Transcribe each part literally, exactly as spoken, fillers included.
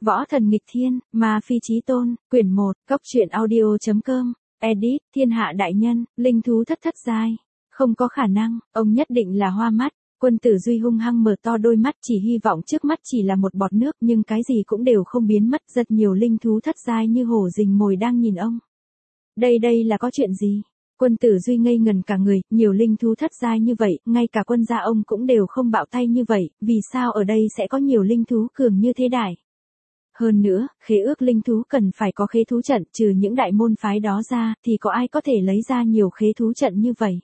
Võ thần nghịch thiên, ma phi chí tôn, quyển một, cốc truyện audio.com, edit, thiên hạ đại nhân, linh thú thất thất giai. Không có khả năng, ông nhất định là hoa mắt. Quân Tử Duy hung hăng mở to đôi mắt, chỉ hy vọng trước mắt chỉ là một bọt nước, nhưng cái gì cũng đều không biến mất. Rất nhiều linh thú thất giai như hổ rình mồi đang nhìn ông. Đây đây là có chuyện gì? Quân Tử Duy ngây ngần cả người, nhiều linh thú thất giai như vậy, ngay cả quân gia ông cũng đều không bạo tay như vậy, vì sao ở đây sẽ có nhiều linh thú cường như thế đại? Hơn nữa, khế ước linh thú cần phải có khế thú trận, trừ những đại môn phái đó ra, thì có ai có thể lấy ra nhiều khế thú trận như vậy?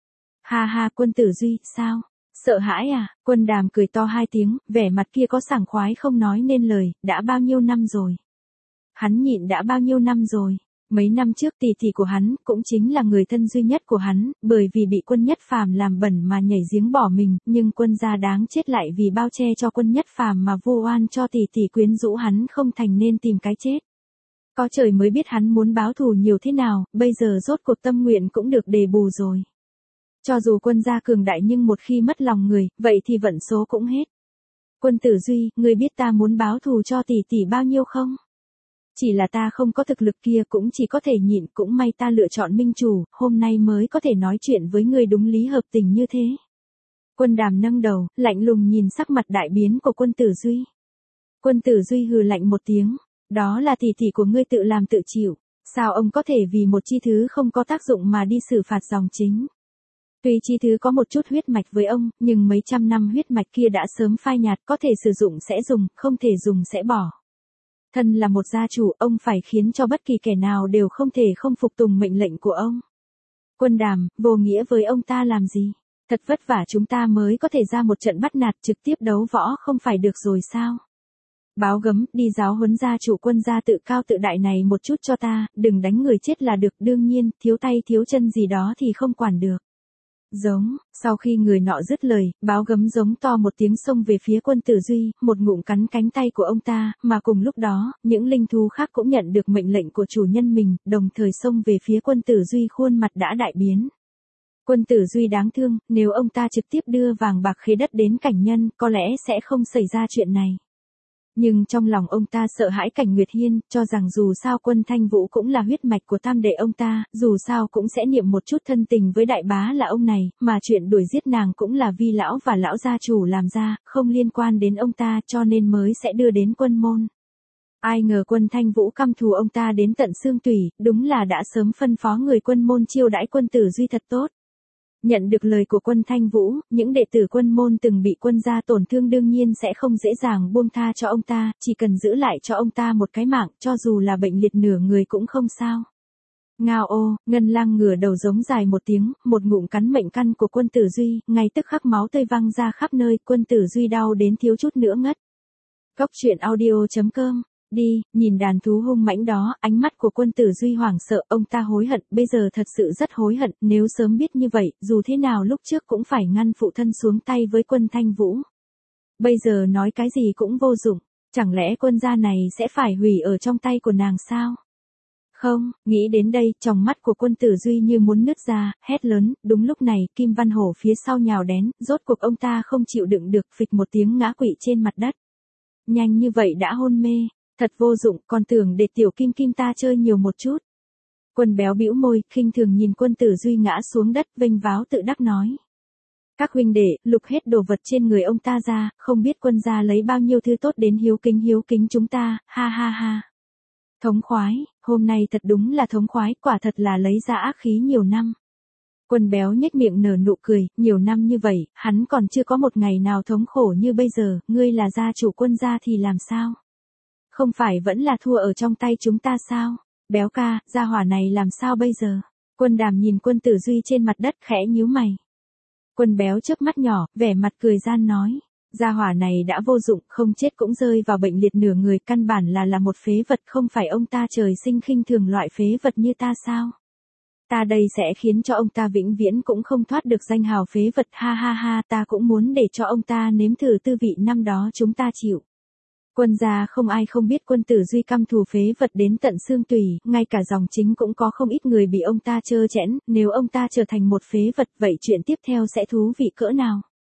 Ha ha, Quân Tử Duy, sao? Sợ hãi à? Quân Đàm cười to hai tiếng, vẻ mặt kia có sảng khoái không nói nên lời, đã bao nhiêu năm rồi? Hắn nhịn đã bao nhiêu năm rồi? Mấy năm trước tỷ tỷ của hắn, cũng chính là người thân duy nhất của hắn, bởi vì bị Quân Nhất Phàm làm bẩn mà nhảy giếng bỏ mình, nhưng quân gia đáng chết lại vì bao che cho Quân Nhất Phàm mà vu oan cho tỷ tỷ quyến rũ hắn không thành nên tìm cái chết. Có trời mới biết hắn muốn báo thù nhiều thế nào, bây giờ rốt cuộc tâm nguyện cũng được đền bù rồi. Cho dù quân gia cường đại nhưng một khi mất lòng người, vậy thì vận số cũng hết. Quân Tử Duy, ngươi biết ta muốn báo thù cho tỷ tỷ bao nhiêu không? Chỉ là ta không có thực lực kia, cũng chỉ có thể nhịn, cũng may ta lựa chọn minh chủ, hôm nay mới có thể nói chuyện với ngươi đúng lý hợp tình như thế. Quân Đàm nâng đầu, lạnh lùng nhìn sắc mặt đại biến của Quân Tử Duy. Quân Tử Duy hừ lạnh một tiếng, đó là tỷ tỷ của ngươi tự làm tự chịu, sao ông có thể vì một chi thứ không có tác dụng mà đi xử phạt dòng chính? Tuy chi thứ có một chút huyết mạch với ông, nhưng mấy trăm năm huyết mạch kia đã sớm phai nhạt, có thể sử dụng sẽ dùng, không thể dùng sẽ bỏ. Thân là một gia chủ, ông phải khiến cho bất kỳ kẻ nào đều không thể không phục tùng mệnh lệnh của ông. Quân Đàm, vô nghĩa với ông ta làm gì? Thật vất vả chúng ta mới có thể ra một trận bắt nạt, trực tiếp đấu võ không phải được rồi sao? Báo Gấm, đi giáo huấn gia chủ Quân gia tự cao tự đại này một chút cho ta, đừng đánh người chết là được, đương nhiên, thiếu tay thiếu chân gì đó thì không quản được. Giống, sau khi người nọ dứt lời, Báo Gấm giống to một tiếng xông về phía Quân Tử Duy, một ngụm cắn cánh tay của ông ta, mà cùng lúc đó, những linh thú khác cũng nhận được mệnh lệnh của chủ nhân mình, đồng thời xông về phía Quân Tử Duy, khuôn mặt đã đại biến. Quân Tử Duy đáng thương, nếu ông ta trực tiếp đưa vàng bạc khế đất đến Cảnh Nhân, có lẽ sẽ không xảy ra chuyện này. Nhưng trong lòng ông ta sợ hãi Cảnh Nguyệt Hiên, cho rằng dù sao Quân Thanh Vũ cũng là huyết mạch của tam đệ ông ta, dù sao cũng sẽ niệm một chút thân tình với đại bá là ông này, mà chuyện đuổi giết nàng cũng là vi lão và lão gia chủ làm ra, không liên quan đến ông ta, cho nên mới sẽ đưa đến quân môn. Ai ngờ Quân Thanh Vũ căm thù ông ta đến tận xương tủy, đúng là đã sớm phân phó người quân môn chiêu đãi Quân Tử Duy thật tốt. Nhận được lời của Quân Thanh Vũ, những đệ tử quân môn từng bị quân gia tổn thương đương nhiên sẽ không dễ dàng buông tha cho ông ta, chỉ cần giữ lại cho ông ta một cái mạng, cho dù là bệnh liệt nửa người cũng không sao. Ngao ô, Ngân Lang ngửa đầu giống dài một tiếng, một ngụm cắn mệnh căn của Quân Tử Duy, ngay tức khắc máu tươi văng ra khắp nơi, Quân Tử Duy đau đến thiếu chút nữa ngất. Cốc truyện audio.com. Đi, nhìn đàn thú hung mãnh đó, ánh mắt của Quân Tử Duy hoảng sợ, ông ta hối hận, bây giờ thật sự rất hối hận, nếu sớm biết như vậy, dù thế nào lúc trước cũng phải ngăn phụ thân xuống tay với Quân Thanh Vũ. Bây giờ nói cái gì cũng vô dụng, chẳng lẽ quân gia này sẽ phải hủy ở trong tay của nàng sao? Không, nghĩ đến đây, tròng mắt của Quân Tử Duy như muốn nứt ra, hét lớn, đúng lúc này, Kim Văn Hổ phía sau nhào đến, rốt cuộc ông ta không chịu đựng được, phịch một tiếng ngã quỵ trên mặt đất. Nhanh như vậy đã hôn mê. Thật vô dụng, còn tưởng để tiểu Kim Kim ta chơi nhiều một chút. Quân Béo bĩu môi, khinh thường nhìn Quân Tử Duy ngã xuống đất, vênh váo tự đắc nói. Các huynh đệ, lục hết đồ vật trên người ông ta ra, không biết quân gia lấy bao nhiêu thứ tốt đến hiếu kính hiếu kính chúng ta, ha ha ha. Thống khoái, hôm nay thật đúng là thống khoái, quả thật là lấy ra ác khí nhiều năm. Quân Béo nhếch miệng nở nụ cười, nhiều năm như vậy, hắn còn chưa có một ngày nào thống khổ như bây giờ, ngươi là gia chủ quân gia thì làm sao? Không phải vẫn là thua ở trong tay chúng ta sao? Béo ca, gia hỏa này làm sao bây giờ? Quân Đàm nhìn Quân Tử Duy trên mặt đất khẽ nhíu mày. Quân Béo chớp mắt nhỏ, vẻ mặt cười gian nói. Gia hỏa này đã vô dụng, không chết cũng rơi vào bệnh liệt nửa người, căn bản là là một phế vật, không phải ông ta trời sinh khinh thường loại phế vật như ta sao? Ta đây sẽ khiến cho ông ta vĩnh viễn cũng không thoát được danh hào phế vật, ha ha ha, ta cũng muốn để cho ông ta nếm thử tư vị năm đó chúng ta chịu. Quân gia không ai không biết Quân Tử Duy căm thù phế vật đến tận xương tủy, ngay cả dòng chính cũng có không ít người bị ông ta trơ chẽn, nếu ông ta trở thành một phế vật vậy chuyện tiếp theo sẽ thú vị cỡ nào?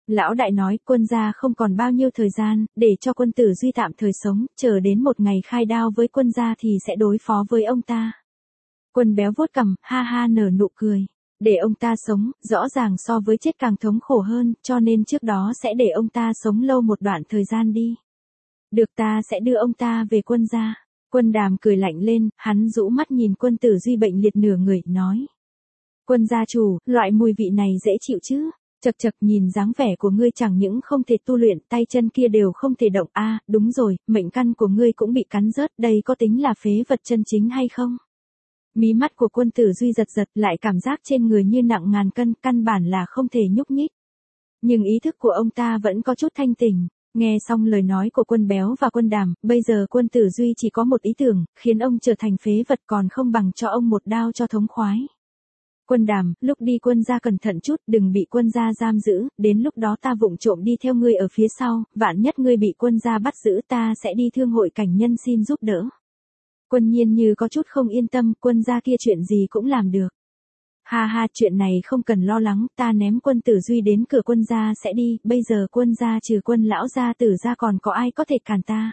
Lão đại nói quân gia không còn bao nhiêu thời gian, để cho quân tử Duy tạm thời sống, chờ đến một ngày khai đao với quân gia thì sẽ đối phó với ông ta. Quân béo vuốt cằm, ha ha nở nụ cười. Để ông ta sống, rõ ràng so với chết càng thống khổ hơn, cho nên trước đó sẽ để ông ta sống lâu một đoạn thời gian đi. Được, ta sẽ đưa ông ta về quân gia. Quân Đàm cười lạnh lên, hắn rũ mắt nhìn quân tử Duy bệnh liệt nửa người, nói. Quân gia chủ, loại mùi vị này dễ chịu chứ? Chật chật, nhìn dáng vẻ của ngươi chẳng những không thể tu luyện, tay chân kia đều không thể động. A, à, đúng rồi, mệnh căn của ngươi cũng bị cắn rớt, đây có tính là phế vật chân chính hay không? Mí mắt của quân tử Duy giật giật, lại cảm giác trên người như nặng ngàn cân, căn bản là không thể nhúc nhích. Nhưng ý thức của ông ta vẫn có chút thanh tỉnh. Nghe xong lời nói của quân béo và quân Đàm, bây giờ quân tử Duy chỉ có một ý tưởng, khiến ông trở thành phế vật còn không bằng cho ông một đao cho thống khoái. Quân Đàm, lúc đi quân gia cẩn thận chút, đừng bị quân gia giam giữ, đến lúc đó ta vụng trộm đi theo ngươi ở phía sau, vạn nhất ngươi bị quân gia bắt giữ ta sẽ đi thương hội cảnh nhân xin giúp đỡ. Quân Nhiên như có chút không yên tâm, quân gia kia chuyện gì cũng làm được. Ha ha, chuyện này không cần lo lắng, ta ném quân tử Duy đến cửa quân gia sẽ đi, bây giờ quân gia trừ quân lão gia tử ra còn có ai có thể cản ta.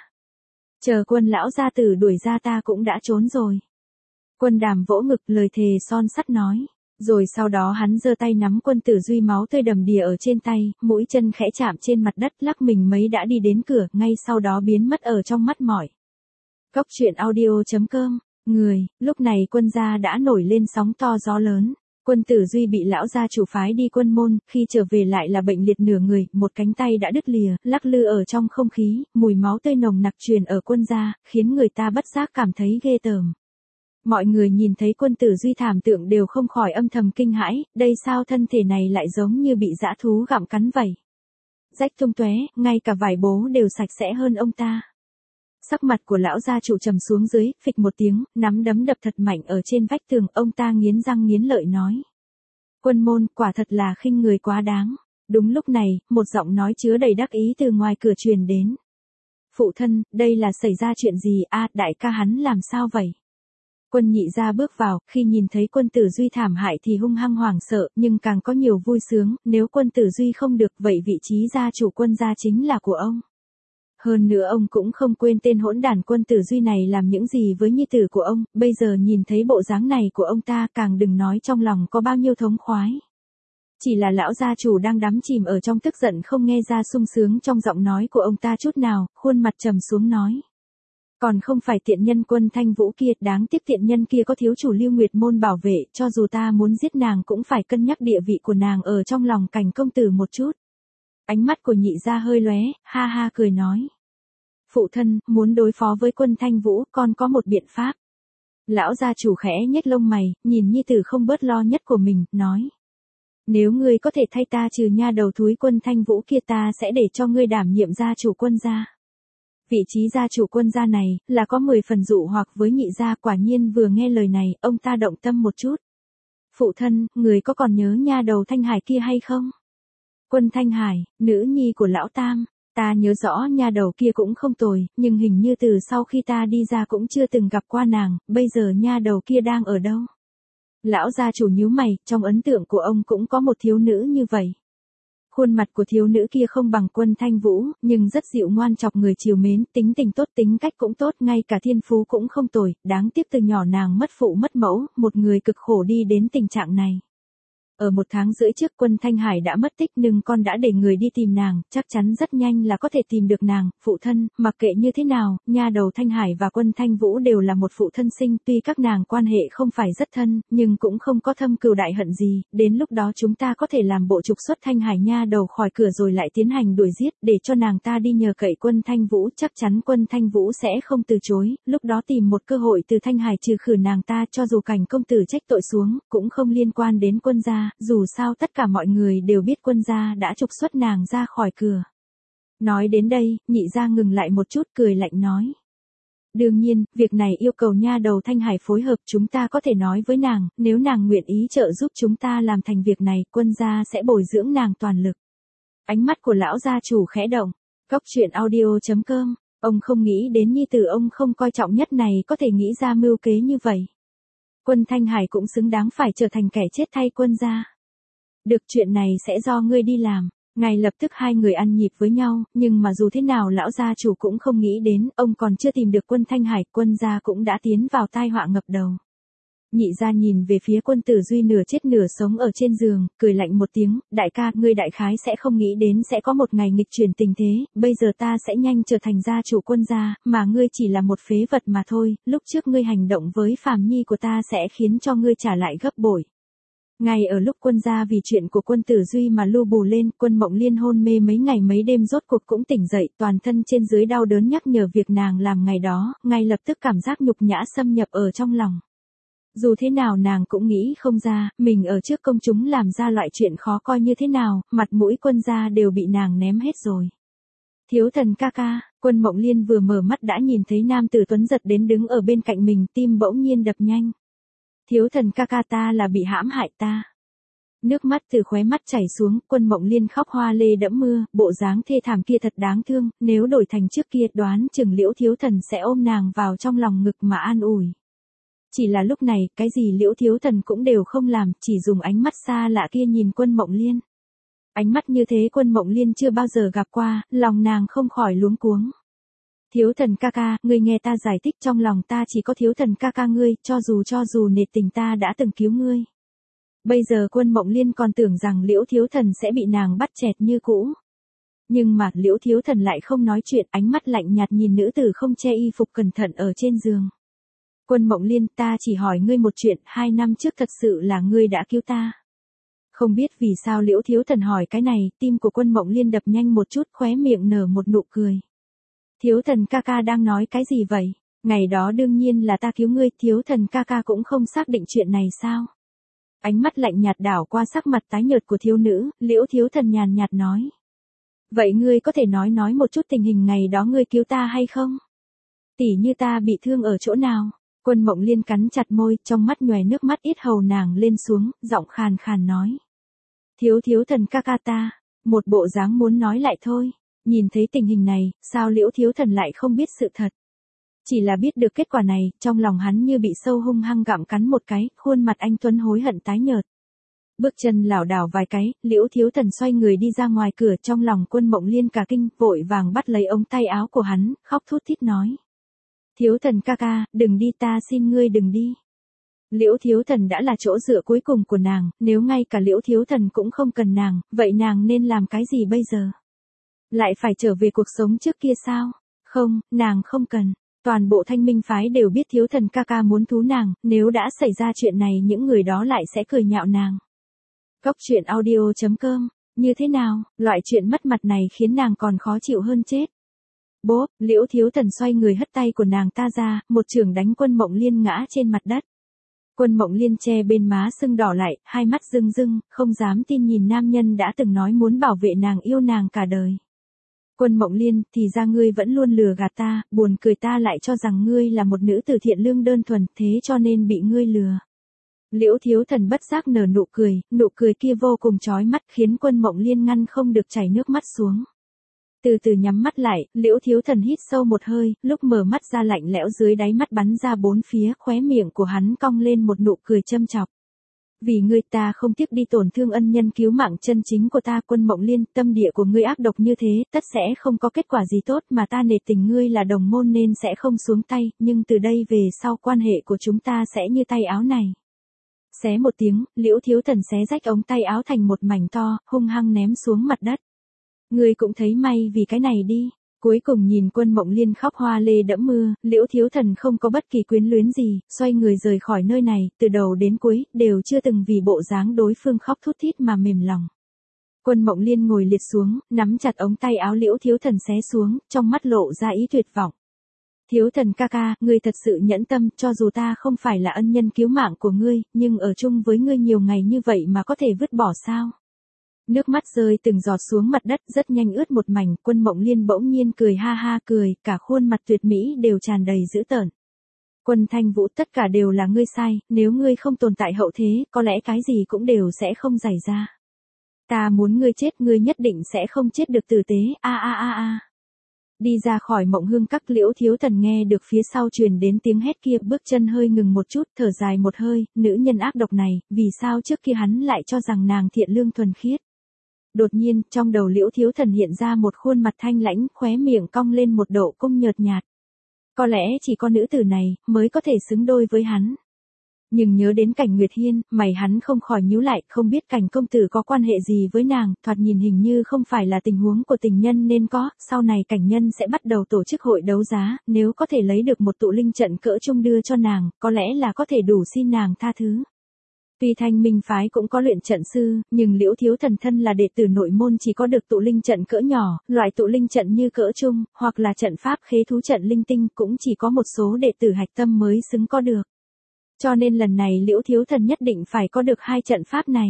Chờ quân lão gia tử đuổi ra ta cũng đã trốn rồi. Quân Đàm vỗ ngực, lời thề son sắt nói. Rồi sau đó hắn giơ tay nắm quân tử Duy máu tươi đầm đìa ở trên tay, mũi chân khẽ chạm trên mặt đất, lắc mình mấy đã đi đến cửa, ngay sau đó biến mất ở trong mắt mỏi. Cốc truyện audio chấm com, người, lúc này quân gia đã nổi lên sóng to gió lớn. Quân tử Duy bị lão gia chủ phái đi quân môn, khi trở về lại là bệnh liệt nửa người, một cánh tay đã đứt lìa, lắc lư ở trong không khí, mùi máu tươi nồng nặc truyền ở quân gia, khiến người ta bất giác cảm thấy ghê tởm. Mọi người nhìn thấy quân tử Duy thảm tượng đều không khỏi âm thầm kinh hãi, đây sao thân thể này lại giống như bị dã thú gặm cắn vậy. Rách tung tóe, ngay cả vải bố đều sạch sẽ hơn ông ta. Sắc mặt của lão gia chủ trầm xuống dưới, phịch một tiếng, nắm đấm đập thật mạnh ở trên vách tường, ông ta nghiến răng nghiến lợi nói. Quân môn, quả thật là khinh người quá đáng. Đúng lúc này, một giọng nói chứa đầy đắc ý từ ngoài cửa truyền đến. Phụ thân, đây là xảy ra chuyện gì? A, à, đại ca hắn làm sao vậy? Quân Nhị gia bước vào, khi nhìn thấy quân tử Duy thảm hại thì hung hăng hoảng sợ, nhưng càng có nhiều vui sướng, nếu quân tử Duy không được, vậy vị trí gia chủ quân gia chính là của ông. Hơn nữa ông cũng không quên tên hỗn đản quân tử Duy này làm những gì với nhi tử của ông, bây giờ nhìn thấy bộ dáng này của ông ta càng đừng nói trong lòng có bao nhiêu thống khoái. Chỉ là lão gia chủ đang đắm chìm ở trong tức giận không nghe ra sung sướng trong giọng nói của ông ta chút nào, khuôn mặt trầm xuống nói. Còn không phải tiện nhân Quân Thanh Vũ kia, đáng tiếc tiện nhân kia có thiếu chủ Lưu Nguyệt Môn bảo vệ, cho dù ta muốn giết nàng cũng phải cân nhắc địa vị của nàng ở trong lòng Cảnh công tử một chút. Ánh mắt của Nhị gia hơi lóe, ha ha cười nói. Phụ thân, muốn đối phó với Quân Thanh Vũ, con có một biện pháp. Lão gia chủ khẽ nhếch lông mày, nhìn nhi tử không bớt lo nhất của mình, nói. Nếu ngươi có thể thay ta trừ nha đầu thúi Quân Thanh Vũ kia, ta sẽ để cho ngươi đảm nhiệm gia chủ quân gia. Vị trí gia chủ quân gia này, là có mười phần dụ hoặc với Nhị gia. Quả nhiên vừa nghe lời này, ông ta động tâm một chút. Phụ thân, người có còn nhớ nha đầu Thanh Hải kia hay không? Quân Thanh Hải, nữ nhi của lão Tam, ta nhớ rõ nha đầu kia cũng không tồi, nhưng hình như từ sau khi ta đi ra cũng chưa từng gặp qua nàng, bây giờ nha đầu kia đang ở đâu? Lão gia chủ nhíu mày, trong ấn tượng của ông cũng có một thiếu nữ như vậy. Khuôn mặt của thiếu nữ kia không bằng Quân Thanh Vũ, nhưng rất dịu ngoan chọc người chiều mến, tính tình tốt, tính cách cũng tốt, ngay cả thiên phú cũng không tồi, đáng tiếc từ nhỏ nàng mất phụ mất mẫu, một người cực khổ đi đến tình trạng này. Ở một tháng rưỡi trước Quân Thanh Hải đã mất tích, nhưng con đã để người đi tìm nàng, chắc chắn rất nhanh là có thể tìm được nàng. Phụ thân, mặc kệ như thế nào, nha đầu Thanh Hải và Quân Thanh Vũ đều là một phụ thân sinh, tuy các nàng quan hệ không phải rất thân, nhưng cũng không có thâm cừu đại hận gì, đến lúc đó chúng ta có thể làm bộ trục xuất Thanh Hải nha đầu khỏi cửa rồi lại tiến hành đuổi giết, để cho nàng ta đi nhờ cậy Quân Thanh Vũ, chắc chắn Quân Thanh Vũ sẽ không từ chối, lúc đó tìm một cơ hội từ Thanh Hải trừ khử nàng ta, cho dù Cảnh công tử trách tội xuống, cũng không liên quan đến quân gia. Dù sao tất cả mọi người đều biết quân gia đã trục xuất nàng ra khỏi cửa. Nói đến đây, Nhị gia ngừng lại một chút, cười lạnh nói. Đương nhiên, việc này yêu cầu nha đầu Thanh Hải phối hợp, chúng ta có thể nói với nàng, nếu nàng nguyện ý trợ giúp chúng ta làm thành việc này, quân gia sẽ bồi dưỡng nàng toàn lực. Ánh mắt của lão gia chủ khẽ động. Cốc truyện audio chấm com, ông không nghĩ đến nhi tử ông không coi trọng nhất này có thể nghĩ ra mưu kế như vậy. Quân Thanh Hải cũng xứng đáng phải trở thành kẻ chết thay quân gia. Được, chuyện này sẽ do ngươi đi làm. Ngay lập tức hai người ăn nhịp với nhau, nhưng mà dù thế nào lão gia chủ cũng không nghĩ đến, ông còn chưa tìm được Quân Thanh Hải, quân gia cũng đã tiến vào tai họa ngập đầu. Nhị gia nhìn về phía Quân Tử Duy nửa chết nửa sống ở trên giường, cười lạnh một tiếng, đại ca, ngươi đại khái sẽ không nghĩ đến sẽ có một ngày nghịch chuyển tình thế, bây giờ ta sẽ nhanh trở thành gia chủ quân gia, mà ngươi chỉ là một phế vật mà thôi, lúc trước ngươi hành động với Phàm Nhi của ta sẽ khiến cho ngươi trả lại gấp bội. Ngay ở lúc quân gia vì chuyện của Quân Tử Duy mà lu bù lên, Quân Mộng Liên hôn mê mấy ngày mấy đêm rốt cuộc cũng tỉnh dậy, toàn thân trên dưới đau đớn nhắc nhở việc nàng làm ngày đó, ngay lập tức cảm giác nhục nhã xâm nhập ở trong lòng. Dù thế nào nàng cũng nghĩ không ra, mình ở trước công chúng làm ra loại chuyện khó coi như thế nào, mặt mũi quân gia đều bị nàng ném hết rồi. Thiếu thần ca ca, Quân Mộng Liên vừa mở mắt đã nhìn thấy nam tử tuấn giật đến đứng ở bên cạnh mình, tim bỗng nhiên đập nhanh. Thiếu thần ca ca, ta là bị hãm hại ta. Nước mắt từ khóe mắt chảy xuống, Quân Mộng Liên khóc hoa lê đẫm mưa, bộ dáng thê thảm kia thật đáng thương, nếu đổi thành trước kia đoán chừng Liễu Thiếu Thần sẽ ôm nàng vào trong lòng ngực mà an ủi. Chỉ là lúc này, cái gì Liễu Thiếu Thần cũng đều không làm, chỉ dùng ánh mắt xa lạ kia nhìn Quân Mộng Liên. Ánh mắt như thế Quân Mộng Liên chưa bao giờ gặp qua, lòng nàng không khỏi luống cuống. Thiếu thần ca ca, ngươi nghe ta giải thích, trong lòng ta chỉ có thiếu thần ca ca ngươi, cho dù cho dù nể tình ta đã từng cứu ngươi. Bây giờ Quân Mộng Liên còn tưởng rằng Liễu Thiếu Thần sẽ bị nàng bắt chẹt như cũ. Nhưng mà Liễu Thiếu Thần lại không nói chuyện, ánh mắt lạnh nhạt nhìn nữ tử không che y phục cẩn thận ở trên giường. Quân Mộng Liên, ta chỉ hỏi ngươi một chuyện, hai năm trước thật sự là ngươi đã cứu ta. Không biết vì sao Liễu Thiếu Thần hỏi cái này, tim của Quân Mộng Liên đập nhanh một chút, khóe miệng nở một nụ cười. Thiếu thần ca ca đang nói cái gì vậy? Ngày đó đương nhiên là ta cứu ngươi, thiếu thần ca ca cũng không xác định chuyện này sao? Ánh mắt lạnh nhạt đảo qua sắc mặt tái nhợt của thiếu nữ, Liễu Thiếu Thần nhàn nhạt nói. Vậy ngươi có thể nói nói một chút tình hình ngày đó ngươi cứu ta hay không? Tỉ như ta bị thương ở chỗ nào? Quân Mộng Liên cắn chặt môi, trong mắt nhòe nước mắt ít hầu nàng lên xuống, giọng khàn khàn nói. Thiếu thiếu thần ca ca ta, một bộ dáng muốn nói lại thôi. Nhìn thấy tình hình này, sao Liễu Thiếu Thần lại không biết sự thật? Chỉ là biết được kết quả này, trong lòng hắn như bị sâu hung hăng gặm cắn một cái, khuôn mặt anh tuấn hối hận tái nhợt. Bước chân lảo đảo vài cái, Liễu Thiếu Thần xoay người đi ra ngoài cửa, trong lòng Quân Mộng Liên cả kinh, vội vàng bắt lấy ống tay áo của hắn, khóc thút thít nói. Thiếu thần ca ca, đừng đi, ta xin ngươi đừng đi. Liễu Thiếu Thần đã là chỗ dựa cuối cùng của nàng, nếu ngay cả Liễu Thiếu Thần cũng không cần nàng, vậy nàng nên làm cái gì bây giờ? Lại phải trở về cuộc sống trước kia sao? Không, nàng không cần. Toàn bộ Thanh Minh phái đều biết Thiếu Thần ca ca muốn thú nàng, nếu đã xảy ra chuyện này những người đó lại sẽ cười nhạo nàng. Góc truyện audio chấm com, như thế nào, loại chuyện mất mặt này khiến nàng còn khó chịu hơn chết. Bốp, Liễu Thiếu Thần xoay người hất tay của nàng ta ra, một chưởng đánh Quân Mộng Liên ngã trên mặt đất. Quân Mộng Liên che bên má sưng đỏ lại, hai mắt rưng rưng, không dám tin nhìn nam nhân đã từng nói muốn bảo vệ nàng yêu nàng cả đời. Quân Mộng Liên, thì ra ngươi vẫn luôn lừa gạt ta, buồn cười ta lại cho rằng ngươi là một nữ tử thiện lương đơn thuần, thế cho nên bị ngươi lừa. Liễu Thiếu Thần bất giác nở nụ cười, nụ cười kia vô cùng chói mắt khiến Quân Mộng Liên ngăn không được chảy nước mắt xuống. Từ từ nhắm mắt lại, Liễu Thiếu Thần hít sâu một hơi, lúc mở mắt ra lạnh lẽo dưới đáy mắt bắn ra bốn phía, khóe miệng của hắn cong lên một nụ cười châm chọc. Vì ngươi ta không tiếc đi tổn thương ân nhân cứu mạng chân chính của ta. Quân Mộng Liên, tâm địa của ngươi ác độc như thế, tất sẽ không có kết quả gì tốt, mà ta nể tình ngươi là đồng môn nên sẽ không xuống tay, nhưng từ đây về sau quan hệ của chúng ta sẽ như tay áo này. Xé một tiếng, Liễu Thiếu Thần xé rách ống tay áo thành một mảnh to, hung hăng ném xuống mặt đất. Ngươi cũng thấy may vì cái này đi. Cuối cùng nhìn Quân Mộng Liên khóc hoa lê đẫm mưa, Liễu Thiếu Thần không có bất kỳ quyến luyến gì, xoay người rời khỏi nơi này, từ đầu đến cuối, đều chưa từng vì bộ dáng đối phương khóc thút thít mà mềm lòng. Quân Mộng Liên ngồi liệt xuống, nắm chặt ống tay áo Liễu Thiếu Thần xé xuống, trong mắt lộ ra ý tuyệt vọng. Thiếu thần ca ca, ngươi thật sự nhẫn tâm, cho dù ta không phải là ân nhân cứu mạng của ngươi, nhưng ở chung với ngươi nhiều ngày như vậy mà có thể vứt bỏ sao? Nước mắt rơi từng giọt xuống mặt đất rất nhanh ướt một mảnh, Quân Mộng Liên bỗng nhiên cười ha ha cười, cả khuôn mặt tuyệt mỹ đều tràn đầy dữ tợn. Quân Thanh Vũ, tất cả đều là ngươi sai, nếu ngươi không tồn tại hậu thế, có lẽ cái gì cũng đều sẽ không xảy ra. Ta muốn ngươi chết, ngươi nhất định sẽ không chết được tử tế, a a a a. Đi ra khỏi Mộng Hương Các, Liễu Thiếu Thần nghe được phía sau truyền đến tiếng hét kia, bước chân hơi ngừng một chút, thở dài một hơi, nữ nhân ác độc này, vì sao trước kia hắn lại cho rằng nàng thiện lương thuần khiết. Đột nhiên, trong đầu Liễu Thiếu Thần hiện ra một khuôn mặt thanh lãnh, khóe miệng cong lên một độ cung nhợt nhạt. Có lẽ chỉ có nữ tử này, mới có thể xứng đôi với hắn. Nhưng nhớ đến Cảnh Nguyệt Hiên, mày hắn không khỏi nhíu lại, không biết Cảnh công tử có quan hệ gì với nàng, thoạt nhìn hình như không phải là tình huống của tình nhân nên có, sau này Cảnh nhân sẽ bắt đầu tổ chức hội đấu giá, nếu có thể lấy được một tụ linh trận cỡ trung đưa cho nàng, có lẽ là có thể đủ xin nàng tha thứ. Tuy Thanh Minh phái cũng có luyện trận sư, nhưng Liễu Thiếu Thần thân là đệ tử nội môn chỉ có được tụ linh trận cỡ nhỏ, loại tụ linh trận như cỡ trung, hoặc là trận pháp khế thú trận linh tinh cũng chỉ có một số đệ tử hạch tâm mới xứng có được. Cho nên lần này Liễu Thiếu Thần nhất định phải có được hai trận pháp này.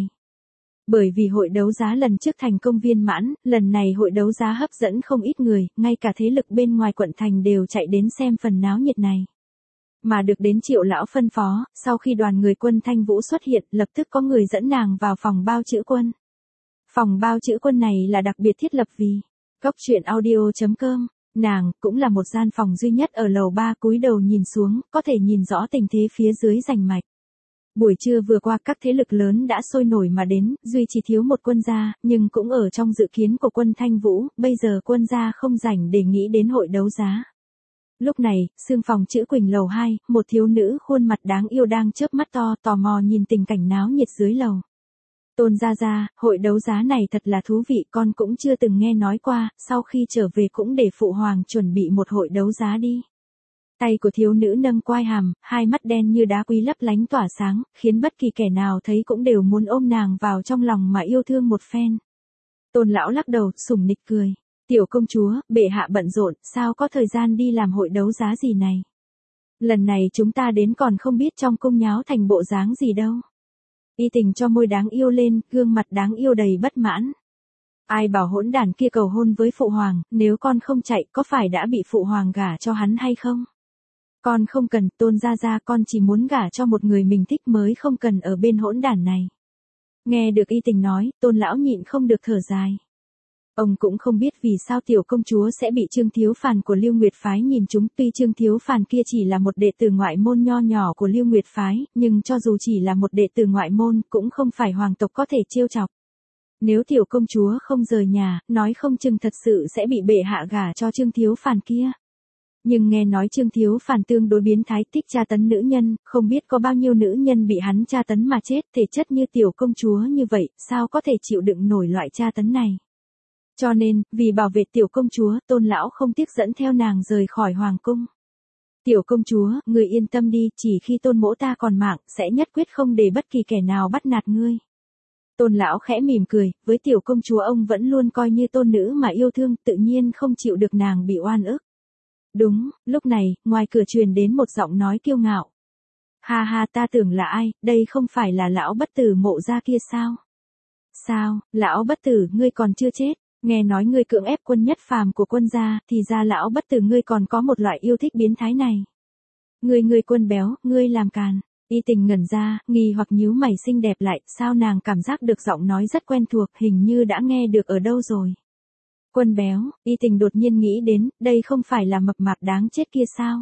Bởi vì hội đấu giá lần trước thành công viên mãn, lần này hội đấu giá hấp dẫn không ít người, ngay cả thế lực bên ngoài quận thành đều chạy đến xem phần náo nhiệt này. Mà được đến Triệu lão phân phó, sau khi đoàn người quân Thanh Vũ xuất hiện, lập tức có người dẫn nàng vào phòng bao chữ quân. Phòng bao chữ quân này là đặc biệt thiết lập vì Cốc Truyện Audio chấm com. Nàng cũng là một gian phòng duy nhất ở lầu ba, cúi đầu nhìn xuống, có thể nhìn rõ tình thế phía dưới rành mạch. Buổi trưa vừa qua các thế lực lớn đã sôi nổi mà đến, duy chỉ thiếu một quân gia, nhưng cũng ở trong dự kiến của quân Thanh Vũ, bây giờ quân gia không rảnh để nghĩ đến hội đấu giá. Lúc này, xương phòng chữ Quỳnh lầu hai, một thiếu nữ khuôn mặt đáng yêu đang chớp mắt to, tò mò nhìn tình cảnh náo nhiệt dưới lầu. Tôn gia gia, hội đấu giá này thật là thú vị, con cũng chưa từng nghe nói qua, sau khi trở về cũng để phụ hoàng chuẩn bị một hội đấu giá đi. Tay của thiếu nữ nâng quai hàm, hai mắt đen như đá quý lấp lánh tỏa sáng, khiến bất kỳ kẻ nào thấy cũng đều muốn ôm nàng vào trong lòng mà yêu thương một phen. Tôn lão lắc đầu, sủng nịch cười. Tiểu công chúa, bệ hạ bận rộn, sao có thời gian đi làm hội đấu giá gì này. Lần này chúng ta đến còn không biết trong cung nháo thành bộ dáng gì đâu. Y Tình cho môi đáng yêu lên, gương mặt đáng yêu đầy bất mãn. Ai bảo hỗn đản kia cầu hôn với phụ hoàng, nếu con không chạy có phải đã bị phụ hoàng gả cho hắn hay không? Con không cần, Tôn gia gia, con chỉ muốn gả cho một người mình thích mới không cần ở bên hỗn đản này. Nghe được Y Tình nói, Tôn lão nhịn không được thở dài. Ông cũng không biết vì sao tiểu công chúa sẽ bị Trương Thiếu Phàn của Lưu Nguyệt phái nhìn trúng, tuy Trương Thiếu Phàn kia chỉ là một đệ tử ngoại môn nho nhỏ của Lưu Nguyệt phái, nhưng cho dù chỉ là một đệ tử ngoại môn, cũng không phải hoàng tộc có thể trêu chọc. Nếu tiểu công chúa không rời nhà, nói không chừng thật sự sẽ bị bệ hạ gả cho Trương Thiếu Phàn kia. Nhưng nghe nói Trương Thiếu Phàn tương đối biến thái, thích tra tấn nữ nhân, không biết có bao nhiêu nữ nhân bị hắn tra tấn mà chết, thể chất như tiểu công chúa như vậy, sao có thể chịu đựng nổi loại tra tấn này. Cho nên, vì bảo vệ tiểu công chúa, Tôn lão không tiếc dẫn theo nàng rời khỏi hoàng cung. Tiểu công chúa, người yên tâm đi, chỉ khi Tôn mỗ ta còn mạng, sẽ nhất quyết không để bất kỳ kẻ nào bắt nạt ngươi. Tôn lão khẽ mỉm cười, với tiểu công chúa ông vẫn luôn coi như tôn nữ mà yêu thương, tự nhiên không chịu được nàng bị oan ức. Đúng, lúc này, ngoài cửa truyền đến một giọng nói kiêu ngạo. Ha ha, ta tưởng là ai, đây không phải là lão bất tử Mộ gia kia sao? Sao, lão bất tử, ngươi còn chưa chết? Nghe nói ngươi cưỡng ép quân nhất phàm của quân gia, thì ra lão bất tử ngươi còn có một loại yêu thích biến thái này. Ngươi ngươi quân béo, ngươi làm càn. Y Tình ngẩn ra, nghi hoặc nhíu mày xinh đẹp lại, sao nàng cảm giác được giọng nói rất quen thuộc, hình như đã nghe được ở đâu rồi. Quân béo, Y Tình đột nhiên nghĩ đến, đây không phải là mập mạp đáng chết kia sao?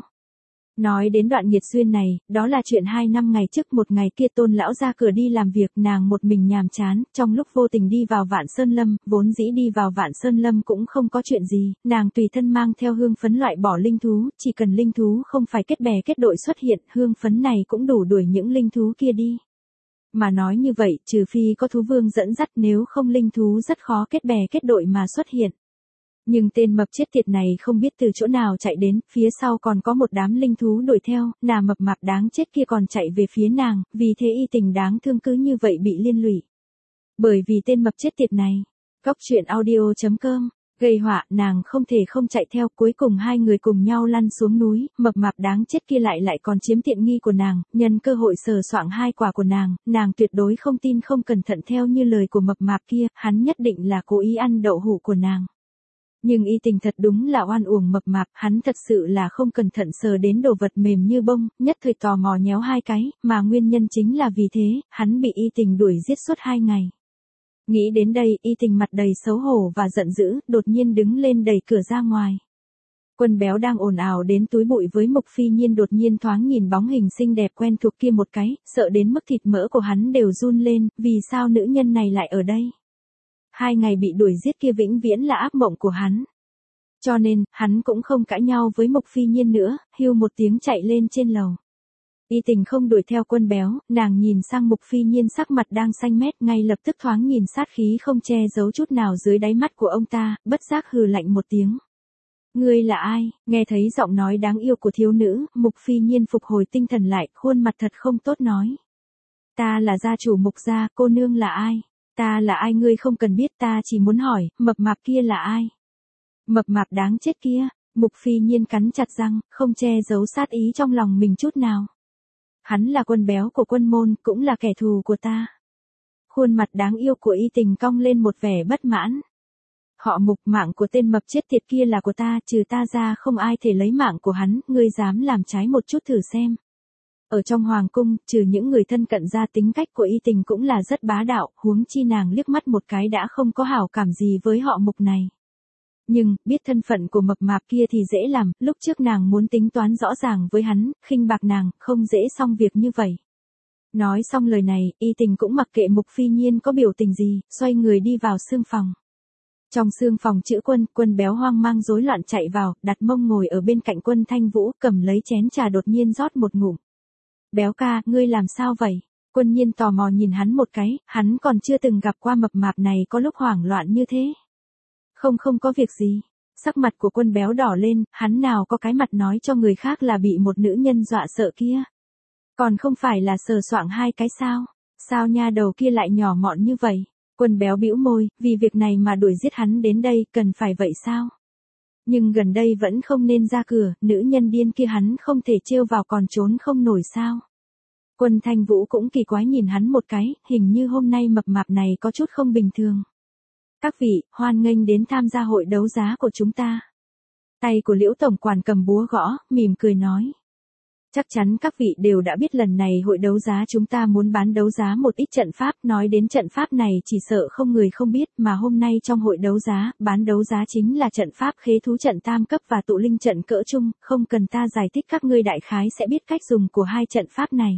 Nói đến đoạn nghiệt duyên này, đó là chuyện hai năm ngày trước, một ngày kia Tôn lão ra cửa đi làm việc, nàng một mình nhàm chán, trong lúc vô tình đi vào Vạn Sơn Lâm, vốn dĩ đi vào Vạn Sơn Lâm cũng không có chuyện gì, nàng tùy thân mang theo hương phấn loại bỏ linh thú, chỉ cần linh thú không phải kết bè kết đội xuất hiện, hương phấn này cũng đủ đuổi những linh thú kia đi. Mà nói như vậy, trừ phi có thú vương dẫn dắt, nếu không linh thú rất khó kết bè kết đội mà xuất hiện. Nhưng tên mập chết tiệt này không biết từ chỗ nào chạy đến, phía sau còn có một đám linh thú đuổi theo, nàng mập mạp đáng chết kia còn chạy về phía nàng, vì thế Y Tình đáng thương cứ như vậy bị liên lụy. Bởi vì tên mập chết tiệt này, Cốc Truyện Audio chấm com, gây họa, nàng không thể không chạy theo, cuối cùng hai người cùng nhau lăn xuống núi, mập mạp đáng chết kia lại lại còn chiếm tiện nghi của nàng, nhân cơ hội sờ soạng hai quả của nàng, nàng tuyệt đối không tin không cẩn thận theo như lời của mập mạp kia, hắn nhất định là cố ý ăn đậu hũ của nàng. Nhưng Y Tình thật đúng là oan uổng mập mạp, hắn thật sự là không cẩn thận sờ đến đồ vật mềm như bông, nhất thời tò mò nhéo hai cái, mà nguyên nhân chính là vì thế, hắn bị Y Tình đuổi giết suốt hai ngày. Nghĩ đến đây, Y Tình mặt đầy xấu hổ và giận dữ, đột nhiên đứng lên đẩy cửa ra ngoài. Quân béo đang ồn ào đến túi bụi với Mục Phi Nhiên đột nhiên thoáng nhìn bóng hình xinh đẹp quen thuộc kia một cái, sợ đến mức thịt mỡ của hắn đều run lên, vì sao nữ nhân này lại ở đây? hai ngày bị đuổi giết kia vĩnh viễn là ác mộng của hắn. Cho nên, hắn cũng không cãi nhau với Mục Phi Nhiên nữa, hưu một tiếng chạy lên trên lầu. Y Tình không đuổi theo Quân Béo, nàng nhìn sang Mục Phi Nhiên sắc mặt đang xanh mét, ngay lập tức thoáng nhìn sát khí không che giấu chút nào dưới đáy mắt của ông ta, bất giác hừ lạnh một tiếng. Ngươi là ai? Nghe thấy giọng nói đáng yêu của thiếu nữ, Mục Phi Nhiên phục hồi tinh thần lại, khuôn mặt thật không tốt nói. Ta là gia chủ Mục gia, cô nương là ai? Ta là ai ngươi không cần biết, ta chỉ muốn hỏi, mập mạp kia là ai? Mập mạp đáng chết kia, Mục Phi Nhiên cắn chặt răng, không che giấu sát ý trong lòng mình chút nào. Hắn là Quân Béo của Quân môn, cũng là kẻ thù của ta. Khuôn mặt đáng yêu của Y Tình cong lên một vẻ bất mãn. Họ Mục, mạng của tên mập chết tiệt kia là của ta, trừ ta ra không ai thể lấy mạng của hắn, ngươi dám làm trái một chút thử xem. Ở trong hoàng cung, trừ những người thân cận ra, tính cách của Y Tình cũng là rất bá đạo, huống chi nàng liếc mắt một cái đã không có hảo cảm gì với họ Mục này. Nhưng, biết thân phận của mập mạp kia thì dễ làm, lúc trước nàng muốn tính toán rõ ràng với hắn, khinh bạc nàng, không dễ xong việc như vậy. Nói xong lời này, Y Tình cũng mặc kệ Mục Phi Nhiên có biểu tình gì, xoay người đi vào xương phòng. Trong xương phòng chữ Quân, Quân Béo hoang mang rối loạn chạy vào, đặt mông ngồi ở bên cạnh Quân Thanh Vũ, cầm lấy chén trà đột nhiên rót một ngụm. Béo ca, ngươi làm sao vậy? Quân Nhiên tò mò nhìn hắn một cái, hắn còn chưa từng gặp qua mập mạp này có lúc hoảng loạn như thế. Không không có việc gì. Sắc mặt của Quân Béo đỏ lên, hắn nào có cái mặt nói cho người khác là bị một nữ nhân dọa sợ kia. Còn không phải là sờ soạng hai cái sao? Sao nha đầu kia lại nhỏ mọn như vậy? Quân Béo bĩu môi, vì việc này mà đuổi giết hắn đến đây, cần phải vậy sao? Nhưng gần đây vẫn không nên ra cửa, nữ nhân điên kia hắn không thể trêu vào còn trốn không nổi sao? Quân Thanh Vũ cũng kỳ quái nhìn hắn một cái, hình như hôm nay mập mạp này có chút không bình thường. Các vị, hoan nghênh đến tham gia hội đấu giá của chúng ta. Tay của Liễu tổng quản cầm búa gõ, mỉm cười nói. Chắc chắn các vị đều đã biết lần này hội đấu giá chúng ta muốn bán đấu giá một ít trận pháp, nói đến trận pháp này chỉ sợ không người không biết, mà hôm nay trong hội đấu giá, bán đấu giá chính là trận pháp khế thú trận tam cấp và tụ linh trận cỡ trung, không cần ta giải thích các ngươi đại khái sẽ biết cách dùng của hai trận pháp này.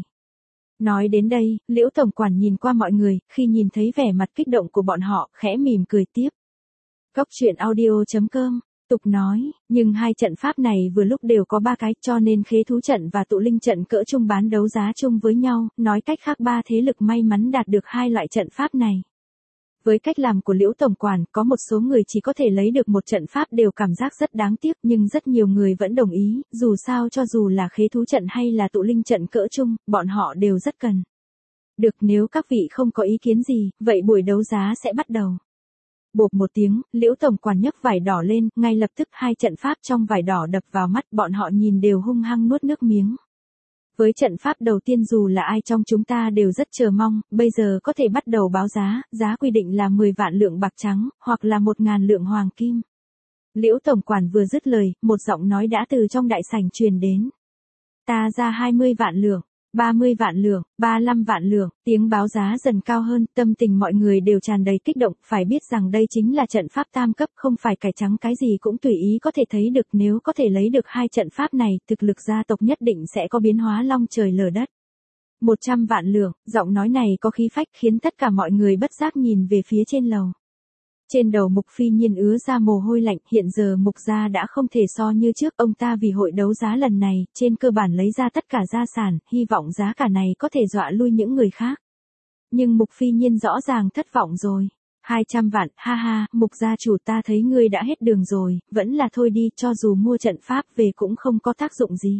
Nói đến đây, Liễu tổng quản nhìn qua mọi người, khi nhìn thấy vẻ mặt kích động của bọn họ, khẽ mỉm cười tiếp. Cốc truyện audio chấm com tục nói, nhưng hai trận pháp này vừa lúc đều có ba cái, cho nên khế thú trận và tụ linh trận cỡ trung bán đấu giá chung với nhau, nói cách khác ba thế lực may mắn đạt được hai loại trận pháp này. Với cách làm của Liễu tổng quản, có một số người chỉ có thể lấy được một trận pháp đều cảm giác rất đáng tiếc, nhưng rất nhiều người vẫn đồng ý, dù sao cho dù là khế thú trận hay là tụ linh trận cỡ trung, bọn họ đều rất cần. Được, nếu các vị không có ý kiến gì, vậy buổi đấu giá sẽ bắt đầu. Bộp một tiếng, Liễu tổng quản nhấc vải đỏ lên, ngay lập tức hai trận pháp trong vải đỏ đập vào mắt, bọn họ nhìn đều hung hăng nuốt nước miếng. Với trận pháp đầu tiên dù là ai trong chúng ta đều rất chờ mong, bây giờ có thể bắt đầu báo giá, giá quy định là mười vạn lượng bạc trắng, hoặc là một ngàn lượng hoàng kim. Liễu tổng quản vừa dứt lời, một giọng nói đã từ trong đại sảnh truyền đến. Ta ra hai mươi vạn lượng, ba mươi vạn lượng, ba mươi lăm vạn lượng, tiếng báo giá dần cao hơn, tâm tình mọi người đều tràn đầy kích động, phải biết rằng đây chính là trận pháp tam cấp, không phải cải trắng cái gì cũng tùy ý có thể thấy được, nếu có thể lấy được hai trận pháp này, thực lực gia tộc nhất định sẽ có biến hóa long trời lở đất. một trăm vạn lượng, giọng nói này có khí phách khiến tất cả mọi người bất giác nhìn về phía trên lầu. Trên đầu Mục Phi Nhiên ứa ra mồ hôi lạnh, hiện giờ Mục gia đã không thể so như trước, ông ta vì hội đấu giá lần này, trên cơ bản lấy ra tất cả gia sản, hy vọng giá cả này có thể dọa lui những người khác. Nhưng Mục Phi Nhiên rõ ràng thất vọng rồi. hai trăm vạn, ha ha, Mục gia chủ ta thấy ngươi đã hết đường rồi, vẫn là thôi đi, cho dù mua trận pháp về cũng không có tác dụng gì.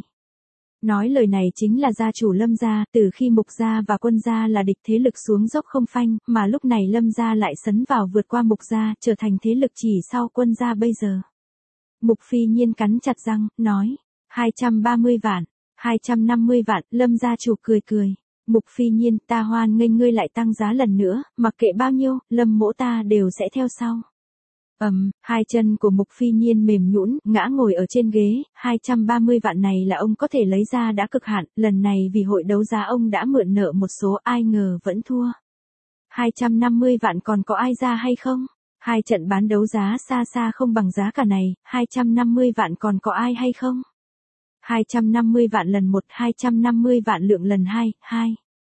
Nói lời này chính là gia chủ Lâm gia, từ khi Mục gia và Quân gia là địch thế lực xuống dốc không phanh, mà lúc này Lâm gia lại sấn vào vượt qua Mục gia, trở thành thế lực chỉ sau Quân gia bây giờ. Mục Phi Nhiên cắn chặt răng, nói, hai trăm ba mươi vạn, hai trăm năm mươi vạn, Lâm gia chủ cười cười. Mục Phi Nhiên, ta hoan nghênh ngươi lại tăng giá lần nữa, mặc kệ bao nhiêu, Lâm mỗ ta đều sẽ theo sau. Ầm, um, hai chân của Mục Phi Nhiên mềm nhũn, ngã ngồi ở trên ghế, hai trăm ba mươi vạn này là ông có thể lấy ra đã cực hạn, lần này vì hội đấu giá ông đã mượn nợ một số, ai ngờ vẫn thua. hai trăm năm mươi vạn còn có ai ra hay không? Hai trận bán đấu giá xa xa không bằng giá cả này, hai trăm năm mươi vạn còn có ai hay không? hai trăm năm mươi vạn lần một, hai trăm năm mươi vạn lượng lần hai, hai.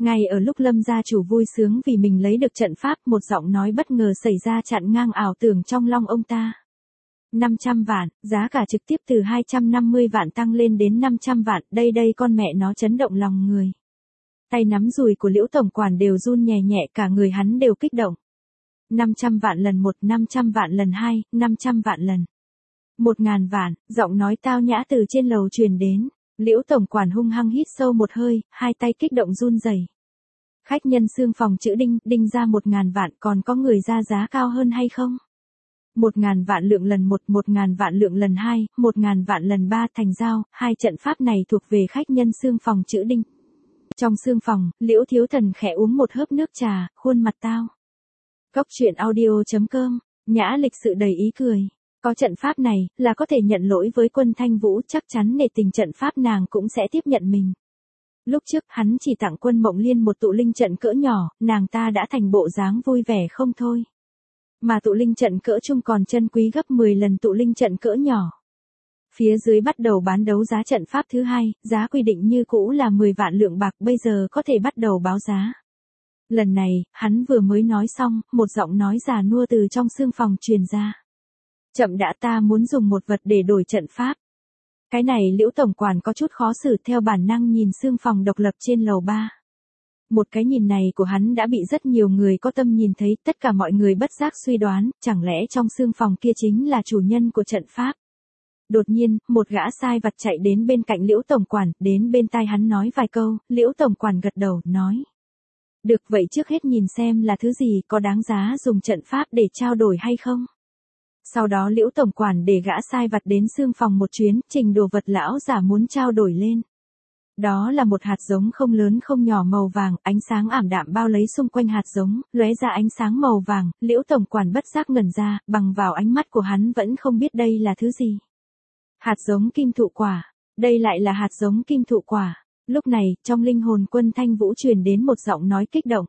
Ngay ở lúc Lâm gia chủ vui sướng vì mình lấy được trận pháp, một giọng nói bất ngờ xảy ra chặn ngang ảo tưởng trong lòng ông ta. năm trăm vạn, giá cả trực tiếp từ hai trăm năm mươi vạn tăng lên đến năm trăm vạn, đây đây con mẹ nó chấn động lòng người. Tay nắm dùi của Liễu tổng quản đều run nhẹ nhẹ, cả người hắn đều kích động. năm trăm vạn lần một, năm trăm vạn lần hai, năm trăm vạn lần. một ngàn vạn, giọng nói tao nhã từ trên lầu truyền đến. Liễu tổng quản hung hăng hít sâu một hơi, hai tay kích động run rẩy. Khách nhân xương phòng chữ Đinh, Đinh ra một ngàn vạn, còn có người ra giá cao hơn hay không? Một ngàn vạn lượng lần một, một ngàn vạn lượng lần hai, một ngàn vạn lần ba, thành giao, hai trận pháp này thuộc về khách nhân xương phòng chữ Đinh. Trong xương phòng, Liễu Thiếu Thần khẽ uống một hớp nước trà, khuôn mặt tao. Cốc truyện audio chấm com, nhã lịch sự đầy ý cười. Có trận pháp này, là có thể nhận lỗi với Quân Thanh Vũ, chắc chắn nể tình trận pháp nàng cũng sẽ tiếp nhận mình. Lúc trước hắn chỉ tặng Quân Mộng Liên một tụ linh trận cỡ nhỏ, nàng ta đã thành bộ dáng vui vẻ không thôi. Mà tụ linh trận cỡ trung còn chân quý gấp mười lần tụ linh trận cỡ nhỏ. Phía dưới bắt đầu bán đấu giá trận pháp thứ hai, giá quy định như cũ là mười vạn lượng bạc, bây giờ có thể bắt đầu báo giá. Lần này, hắn vừa mới nói xong, một giọng nói già nua từ trong xương phòng truyền ra. Chậm đã, ta muốn dùng một vật để đổi trận pháp. Cái này Liễu tổng quản có chút khó xử, theo bản năng nhìn xương phòng độc lập trên lầu ba. Một cái nhìn này của hắn đã bị rất nhiều người có tâm nhìn thấy, tất cả mọi người bất giác suy đoán, chẳng lẽ trong xương phòng kia chính là chủ nhân của trận pháp. Đột nhiên, một gã sai vặt chạy đến bên cạnh Liễu tổng quản, đến bên tai hắn nói vài câu, Liễu tổng quản gật đầu, nói. Được, vậy trước hết nhìn xem là thứ gì, có đáng giá dùng trận pháp để trao đổi hay không. Sau đó Liễu tổng quản để gã sai vặt đến xương phòng một chuyến, trình đồ vật lão giả muốn trao đổi lên. Đó là một hạt giống không lớn không nhỏ màu vàng, ánh sáng ảm đạm bao lấy xung quanh hạt giống, lóe ra ánh sáng màu vàng, Liễu tổng quản bất giác ngẩn ra, bằng vào ánh mắt của hắn vẫn không biết đây là thứ gì. Hạt giống kim thụ quả, đây lại là hạt giống kim thụ quả. Lúc này, trong linh hồn Quân Thanh Vũ truyền đến một giọng nói kích động.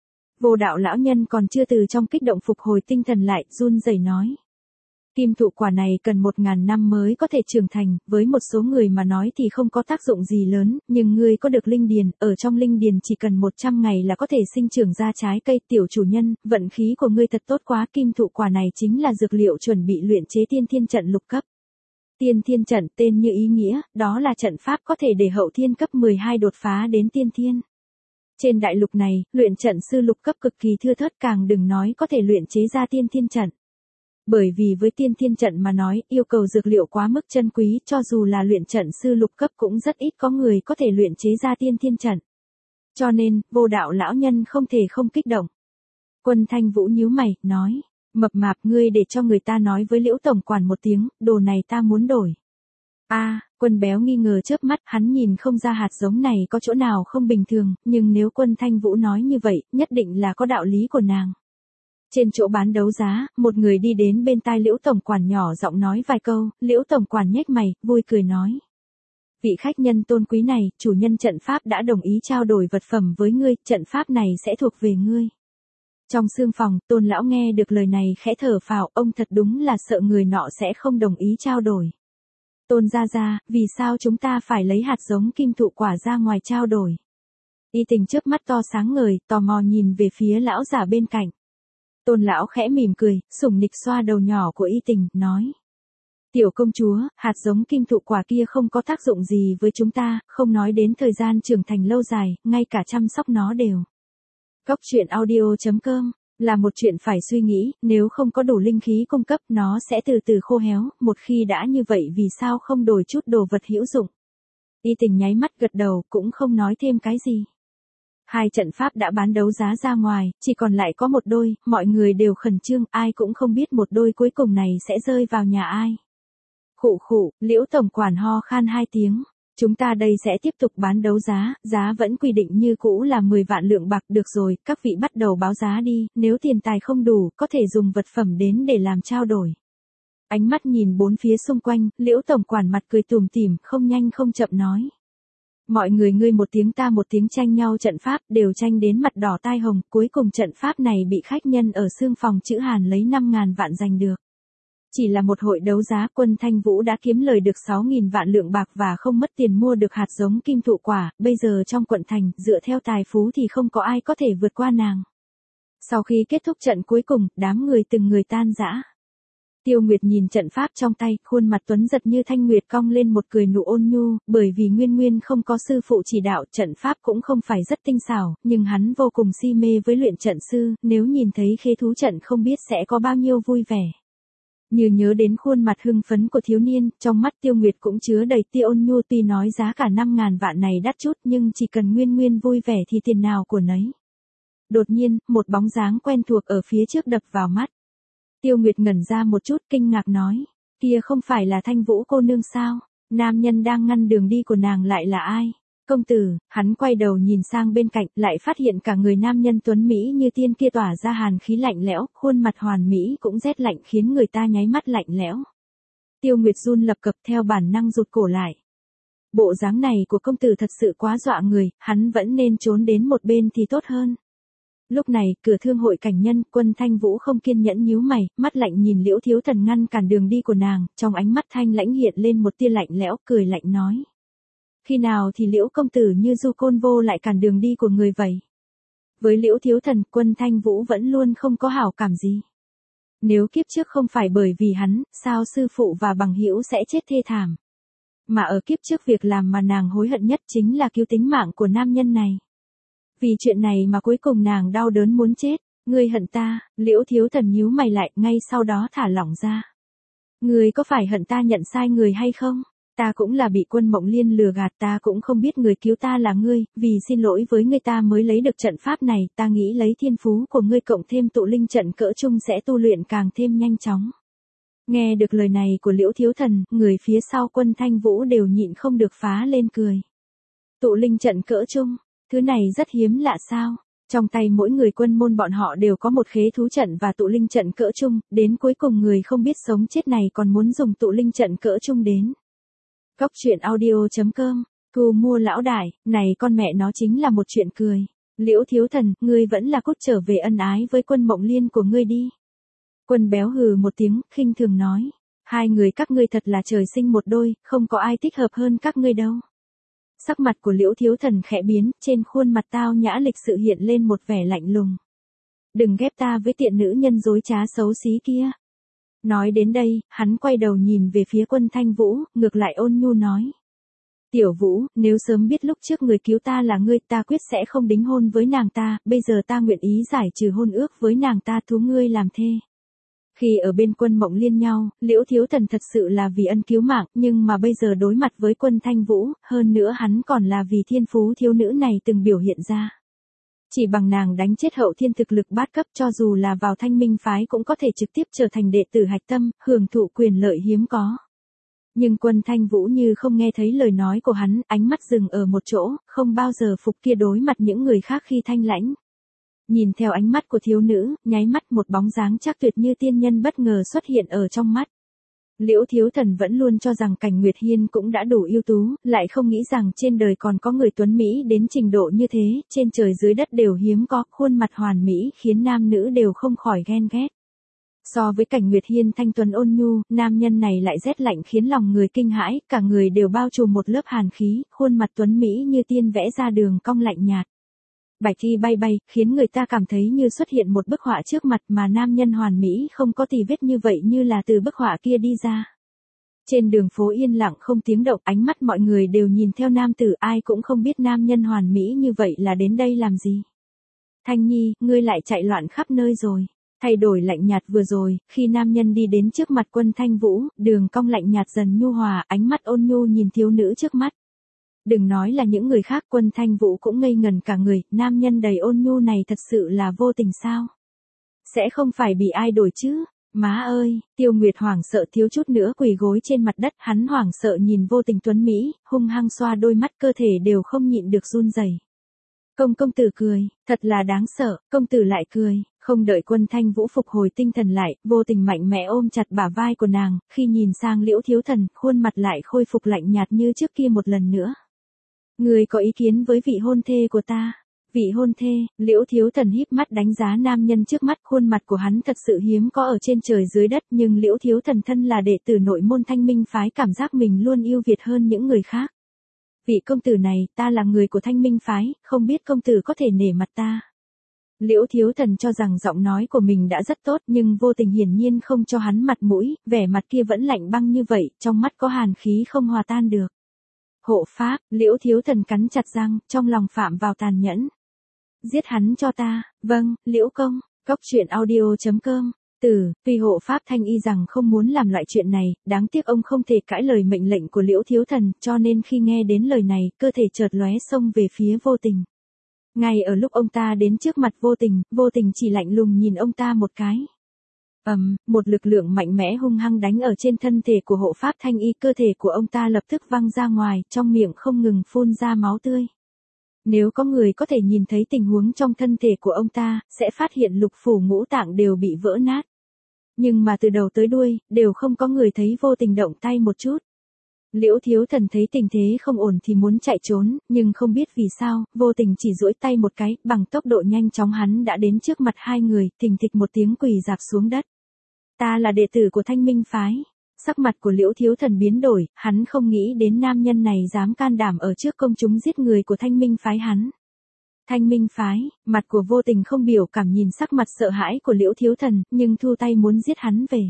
Vô đạo lão nhân còn chưa từ trong kích động phục hồi tinh thần lại, run rẩy nói. Kim thụ quả này cần một ngàn năm mới có thể trưởng thành, với một số người mà nói thì không có tác dụng gì lớn, nhưng ngươi có được linh điền, ở trong linh điền chỉ cần một trăm ngày là có thể sinh trưởng ra trái cây. Tiểu chủ nhân, vận khí của ngươi thật tốt quá, kim thụ quả này chính là dược liệu chuẩn bị luyện chế tiên thiên trận lục cấp. Tiên thiên trận tên như ý nghĩa, đó là trận pháp có thể để hậu thiên cấp mười hai đột phá đến tiên thiên. Trên đại lục này, luyện trận sư lục cấp cực kỳ thưa thớt, càng đừng nói có thể luyện chế ra tiên thiên trận. Bởi vì với tiên thiên trận mà nói, yêu cầu dược liệu quá mức chân quý, cho dù là luyện trận sư lục cấp cũng rất ít có người có thể luyện chế ra tiên thiên trận. Cho nên, vô đạo lão nhân không thể không kích động. Quân Thanh Vũ nhíu mày, nói. Mập mạp, ngươi để cho người ta nói với Liễu tổng quản một tiếng, đồ này ta muốn đổi. A, à, Quân béo nghi ngờ chớp mắt, hắn nhìn không ra hạt giống này có chỗ nào không bình thường, nhưng nếu Quân Thanh Vũ nói như vậy, nhất định là có đạo lý của nàng. Trên chỗ bán đấu giá, một người đi đến bên tai Liễu tổng quản nhỏ giọng nói vài câu, Liễu tổng quản nhếch mày, vui cười nói. Vị khách nhân tôn quý này, chủ nhân trận pháp đã đồng ý trao đổi vật phẩm với ngươi, trận pháp này sẽ thuộc về ngươi. Trong xương phòng, Tôn lão nghe được lời này khẽ thở phào, ông thật đúng là sợ người nọ sẽ không đồng ý trao đổi. Tôn gia gia, vì sao chúng ta phải lấy hạt giống kim thụ quả ra ngoài trao đổi? Y Tình chớp mắt to sáng ngời, tò mò nhìn về phía lão giả bên cạnh. Tôn lão khẽ mỉm cười, sủng nịch xoa đầu nhỏ của Y Tình, nói. Tiểu công chúa, hạt giống kim thụ quả kia không có tác dụng gì với chúng ta, không nói đến thời gian trưởng thành lâu dài, ngay cả chăm sóc nó đều. Cốc truyện audio chấm com, là một chuyện phải suy nghĩ, nếu không có đủ linh khí cung cấp nó sẽ từ từ khô héo, một khi đã như vậy vì sao không đổi chút đồ vật hữu dụng. Y Tình nháy mắt gật đầu, cũng không nói thêm cái gì. Hai trận pháp đã bán đấu giá ra ngoài, chỉ còn lại có một đôi, mọi người đều khẩn trương, ai cũng không biết một đôi cuối cùng này sẽ rơi vào nhà ai. Khụ khụ, Liễu tổng quản ho khan hai tiếng. Chúng ta đây sẽ tiếp tục bán đấu giá, giá vẫn quy định như cũ là mười vạn lượng bạc, được rồi, các vị bắt đầu báo giá đi, nếu tiền tài không đủ, có thể dùng vật phẩm đến để làm trao đổi. Ánh mắt nhìn bốn phía xung quanh, Liễu tổng quản mặt cười tủm tỉm, không nhanh không chậm nói. Mọi người ngươi một tiếng ta một tiếng tranh nhau trận pháp, đều tranh đến mặt đỏ tai hồng, cuối cùng trận pháp này bị khách nhân ở xương phòng chữ Hàn lấy năm ngàn vạn giành được. Chỉ là một hội đấu giá, Quân Thanh Vũ đã kiếm lời được sáu nghìn vạn lượng bạc và không mất tiền mua được hạt giống kim thụ quả, bây giờ trong quận thành, dựa theo tài phú thì không có ai có thể vượt qua nàng. Sau khi kết thúc trận cuối cùng, đám người từng người tan rã. Tiêu Nguyệt nhìn trận pháp trong tay, khuôn mặt tuấn giật như thanh nguyệt cong lên một cười nụ ôn nhu, bởi vì Nguyên Nguyên không có sư phụ chỉ đạo, trận pháp cũng không phải rất tinh xảo, nhưng hắn vô cùng si mê với luyện trận sư, nếu nhìn thấy khế thú trận không biết sẽ có bao nhiêu vui vẻ. Như nhớ đến khuôn mặt hưng phấn của thiếu niên, trong mắt Tiêu Nguyệt cũng chứa đầy tia ôn nhu, tuy nói giá cả năm ngàn vạn này đắt chút nhưng chỉ cần Nguyên Nguyên vui vẻ thì tiền nào của nấy. Đột nhiên, một bóng dáng quen thuộc ở phía trước đập vào mắt. Tiêu Nguyệt ngẩn ra một chút, kinh ngạc nói, kia không phải là Thanh Vũ cô nương sao? Nam nhân đang ngăn đường đi của nàng lại là ai? Công tử. Hắn quay đầu nhìn sang bên cạnh, lại phát hiện cả người nam nhân tuấn Mỹ như tiên kia tỏa ra hàn khí lạnh lẽo, khuôn mặt hoàn mỹ cũng rét lạnh khiến người ta nháy mắt lạnh lẽo. Tiêu Nguyệt run lập cập theo bản năng rụt cổ lại. Bộ dáng này của công tử thật sự quá dọa người, hắn vẫn nên trốn đến một bên thì tốt hơn. Lúc này, cửa thương hội cảnh nhân, Quân Thanh Vũ không kiên nhẫn nhíu mày, mắt lạnh nhìn Liễu Thiếu Thần ngăn cản đường đi của nàng, trong ánh mắt thanh lãnh hiện lên một tia lạnh lẽo, cười lạnh nói. Khi nào thì Liễu công tử như du côn vô lại cản đường đi của người vậy? Với Liễu Thiếu Thần, Quân Thanh Vũ vẫn luôn không có hảo cảm gì. Nếu kiếp trước không phải bởi vì hắn, sao sư phụ và bằng hữu sẽ chết thê thảm? Mà ở kiếp trước việc làm mà nàng hối hận nhất chính là cứu tính mạng của nam nhân này. Vì chuyện này mà cuối cùng nàng đau đớn muốn chết. Ngươi hận ta? Liễu Thiếu Thần nhíu mày lại, ngay sau đó thả lỏng ra. Ngươi có phải hận ta nhận sai người hay không? Ta cũng là bị Quân Mộng Liên lừa gạt, ta cũng không biết người cứu ta là ngươi, vì xin lỗi với người ta mới lấy được trận pháp này, ta nghĩ lấy thiên phú của ngươi cộng thêm tụ linh trận cỡ chung sẽ tu luyện càng thêm nhanh chóng. Nghe được lời này của Liễu Thiếu Thần, người phía sau Quân Thanh Vũ đều nhịn không được phá lên cười. Tụ linh trận cỡ chung, thứ này rất hiếm lạ sao? Trong tay mỗi người quân môn bọn họ đều có một khế thú trận và tụ linh trận cỡ chung, đến cuối cùng người không biết sống chết này còn muốn dùng tụ linh trận cỡ chung đến. Cóc truyện audio chấm com, thu mua lão đại, này con mẹ nó chính là một chuyện cười. Liễu Thiếu Thần, ngươi vẫn là cút trở về ân ái với Quân Mộng Liên của ngươi đi. Quân béo hừ một tiếng, khinh thường nói. Hai người các ngươi thật là trời sinh một đôi, không có ai thích hợp hơn các ngươi đâu. Sắc mặt của Liễu Thiếu Thần khẽ biến, trên khuôn mặt tao nhã lịch sự hiện lên một vẻ lạnh lùng. Đừng ghép ta với tiện nữ nhân dối trá xấu xí kia. Nói đến đây, hắn quay đầu nhìn về phía Quân Thanh Vũ, ngược lại ôn nhu nói. Tiểu Vũ, nếu sớm biết lúc trước người cứu ta là ngươi, ta quyết sẽ không đính hôn với nàng ta, bây giờ ta nguyện ý giải trừ hôn ước với nàng ta, thú ngươi làm thê. Khi ở bên Quân Mộng Liên nhau, Liễu Thiếu Thần thật sự là vì ân cứu mạng, nhưng mà bây giờ đối mặt với Quân Thanh Vũ, hơn nữa hắn còn là vì thiên phú thiếu nữ này từng biểu hiện ra. Chỉ bằng nàng đánh chết hậu thiên thực lực bát cấp, cho dù là vào Thanh Minh phái cũng có thể trực tiếp trở thành đệ tử hạch tâm, hưởng thụ quyền lợi hiếm có. Nhưng Quân Thanh Vũ như không nghe thấy lời nói của hắn, ánh mắt dừng ở một chỗ, không bao giờ phục kia đối mặt những người khác khi thanh lãnh. Nhìn theo ánh mắt của thiếu nữ, nháy mắt một bóng dáng chắc tuyệt như tiên nhân bất ngờ xuất hiện ở trong mắt. Liễu Thiếu Thần vẫn luôn cho rằng Cảnh Nguyệt Hiên cũng đã đủ ưu tú, lại không nghĩ rằng trên đời còn có người tuấn Mỹ đến trình độ như thế, trên trời dưới đất đều hiếm có, khuôn mặt hoàn mỹ khiến nam nữ đều không khỏi ghen ghét. So với Cảnh Nguyệt Hiên thanh tuấn ôn nhu, nam nhân này lại rét lạnh khiến lòng người kinh hãi, cả người đều bao trùm một lớp hàn khí, khuôn mặt tuấn Mỹ như tiên vẽ ra đường cong lạnh nhạt. Bạch thi bay bay, khiến người ta cảm thấy như xuất hiện một bức họa trước mặt mà nam nhân hoàn mỹ không có tì vết như vậy như là từ bức họa kia đi ra. Trên đường phố yên lặng không tiếng động, ánh mắt mọi người đều nhìn theo nam tử, ai cũng không biết nam nhân hoàn mỹ như vậy là đến đây làm gì. Thanh Nhi, ngươi lại chạy loạn khắp nơi rồi. Thay đổi lạnh nhạt vừa rồi, khi nam nhân đi đến trước mặt Quân Thanh Vũ, đường cong lạnh nhạt dần nhu hòa, ánh mắt ôn nhu nhìn thiếu nữ trước mắt. Đừng nói là những người khác, Quân Thanh Vũ cũng ngây ngần cả người, nam nhân đầy ôn nhu này thật sự là vô tình sao? Sẽ không phải bị ai đổi chứ? Má ơi, Tiêu Nguyệt hoảng sợ thiếu chút nữa quỳ gối trên mặt đất, hắn hoảng sợ nhìn vô tình tuấn Mỹ, hung hăng xoa đôi mắt, cơ thể đều không nhịn được run rẩy. Công công tử cười, thật là đáng sợ, công tử lại cười, không đợi Quân Thanh Vũ phục hồi tinh thần lại, vô tình mạnh mẽ ôm chặt bả vai của nàng, khi nhìn sang Liễu Thiếu Thần, khuôn mặt lại khôi phục lạnh nhạt như trước kia một lần nữa. Ngươi có ý kiến với vị hôn thê của ta? Vị hôn thê, Liễu Thiếu Thần híp mắt đánh giá nam nhân trước mắt, khuôn mặt của hắn thật sự hiếm có ở trên trời dưới đất, nhưng Liễu Thiếu Thần thân là đệ tử nội môn Thanh Minh phái, cảm giác mình luôn ưu việt hơn những người khác. Vị công tử này, ta là người của Thanh Minh phái, không biết công tử có thể nể mặt ta. Liễu Thiếu Thần cho rằng giọng nói của mình đã rất tốt, nhưng vô tình hiển nhiên không cho hắn mặt mũi, vẻ mặt kia vẫn lạnh băng như vậy, trong mắt có hàn khí không hòa tan được. Hộ pháp, Liễu Thiếu Thần cắn chặt răng, trong lòng phạm vào tàn nhẫn. Giết hắn cho ta, vâng, Liễu công, cốc truyện audio chấm com. Từ, tuy hộ pháp Thanh Y rằng không muốn làm loại chuyện này, đáng tiếc ông không thể cãi lời mệnh lệnh của Liễu Thiếu Thần, cho nên khi nghe đến lời này, cơ thể chợt lóe xông về phía vô tình. Ngay ở lúc ông ta đến trước mặt vô tình, vô tình chỉ lạnh lùng nhìn ông ta một cái. ầm, um, một lực lượng mạnh mẽ hung hăng đánh ở trên thân thể của hộ pháp Thanh Y, cơ thể của ông ta lập tức văng ra ngoài, trong miệng không ngừng phun ra máu tươi. Nếu có người có thể nhìn thấy tình huống trong thân thể của ông ta, sẽ phát hiện lục phủ ngũ tạng đều bị vỡ nát. Nhưng mà từ đầu tới đuôi, đều không có người thấy vô tình động tay một chút. Liễu Thiếu Thần thấy tình thế không ổn thì muốn chạy trốn, nhưng không biết vì sao, vô tình chỉ duỗi tay một cái, bằng tốc độ nhanh chóng hắn đã đến trước mặt hai người, thình thịch một tiếng quỳ rạp xuống đất. Ta là đệ tử của Thanh Minh phái. Sắc mặt của Liễu Thiếu Thần biến đổi, hắn không nghĩ đến nam nhân này dám can đảm ở trước công chúng giết người của Thanh Minh phái hắn. Thanh Minh phái, mặt của vô tình không biểu cảm nhìn sắc mặt sợ hãi của Liễu Thiếu Thần, nhưng thu tay muốn giết hắn về.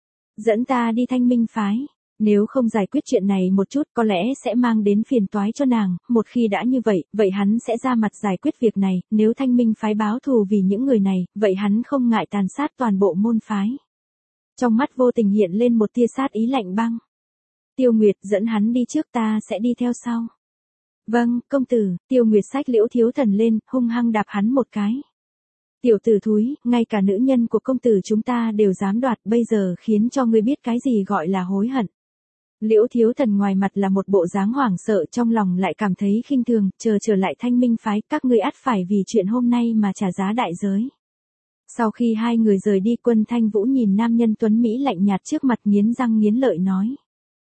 Dẫn ta đi Thanh Minh phái. Nếu không giải quyết chuyện này một chút có lẽ sẽ mang đến phiền toái cho nàng, một khi đã như vậy, vậy hắn sẽ ra mặt giải quyết việc này, nếu Thanh Minh phái báo thù vì những người này, vậy hắn không ngại tàn sát toàn bộ môn phái. Trong mắt vô tình hiện lên một tia sát ý lạnh băng. Tiêu Nguyệt dẫn hắn đi trước, ta sẽ đi theo sau. Vâng, công tử. Tiêu Nguyệt xách Liễu Thiếu Thần lên, hung hăng đạp hắn một cái. Tiểu tử thúi, ngay cả nữ nhân của công tử chúng ta đều dám đoạt, bây giờ khiến cho ngươi biết cái gì gọi là hối hận. Liễu Thiếu Thần ngoài mặt là một bộ dáng hoảng sợ, trong lòng lại cảm thấy khinh thường, chờ trở lại Thanh Minh phái, các ngươi ắt phải vì chuyện hôm nay mà trả giá đại giới. Sau khi hai người rời đi, Quân Thanh Vũ nhìn nam nhân tuấn Mỹ lạnh nhạt trước mặt, nghiến răng nghiến lợi nói.